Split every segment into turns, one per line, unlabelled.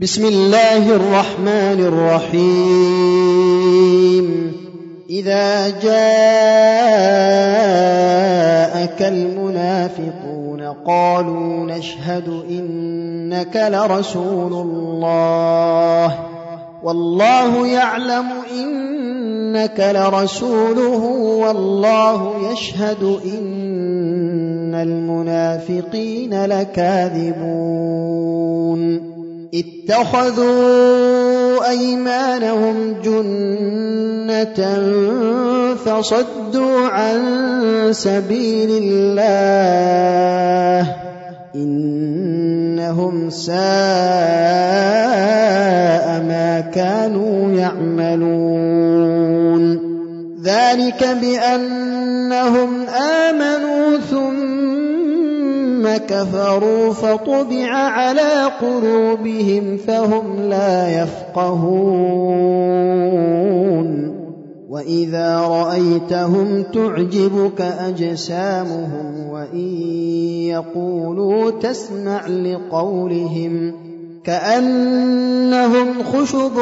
بسم الله الرحمن الرحيم. إذا جاءك المنافقون قالوا نشهد إنك لرسول الله والله يعلم إنك لرسوله والله يشهد إن المنافقين لكاذبون. اتخذوا أيمانهم جنة فصدوا عن سبيل الله إنهم ساء ما كانوا يعملون. ذلك بأنهم آمنوا ثم كفروا فطبع على قلوبهم فهم لا يفقهون. وإذا رأيتهم تعجبك أجسامهم وإن يقولوا تسمع لقولهم كأنهم خشب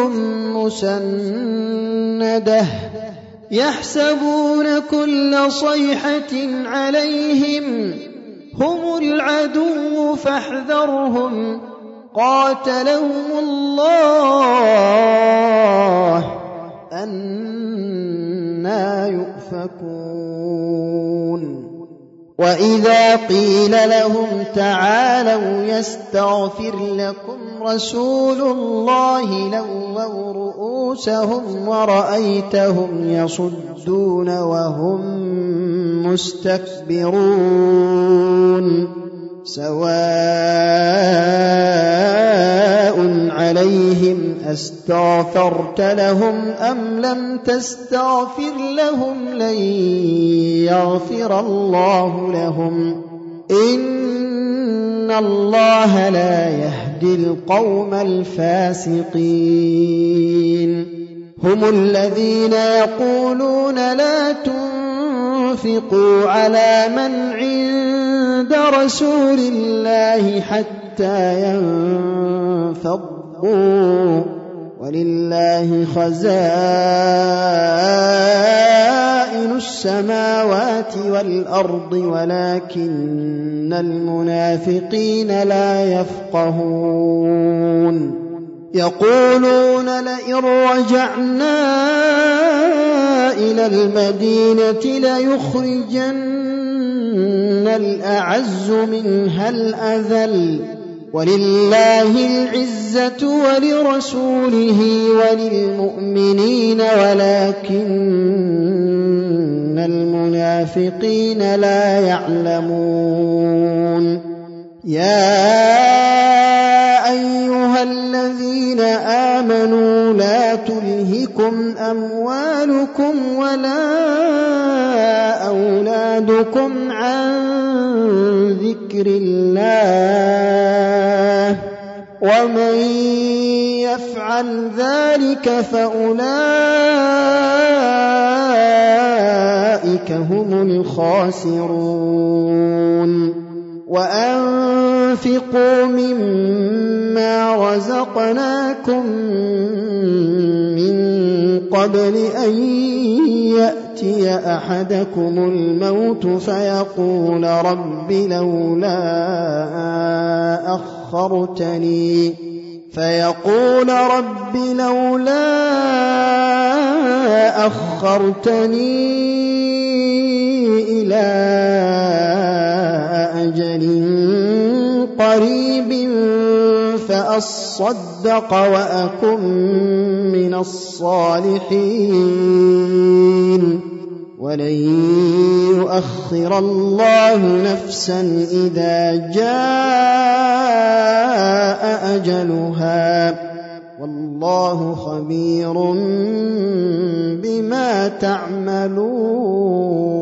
مسندة يحسبون كل صيحة عليهم هم العدو فاحذرهم قاتلهم الله أنى يؤفكون. وإذا قيل لهم تعالوا يستغفر لكم رسول الله لووا رؤوسهم ورأيتهم يصدون وهم مستكبرون. سواء عليهم أستغفرت لهم أم لم تستغفر لهم لن يغفر الله لهم إن الله لا يهدي القوم الفاسقين. هم الذين يقولون لا تنفقوا على من عند رسول الله حتى ينفضوا ولله خزائن السماوات والأرض ولكن المنافقين لا يفقهون. يقولون لئن رجعنا إلى المدينة ليخرجن الأعز منها الأذل ولله العزة ولرسوله وللمؤمنين ولكن المنافقين لا يعلمون. يا أيها الذين آمنوا لا تلهكم أموالكم ولا أولادكم عن ذكر الله ومن يفعل ذلك فأولئك هم الخاسرون. وأنفقوا مما رزقناكم من قبل أن يأتي أحدكم الموت فيقول رب لولا أخرتني إلى أجل قريب فأصدق وأكن من الصالحين ولن يؤخر الله نفسا إذا جاء أجلها والله خبير بما تعملون.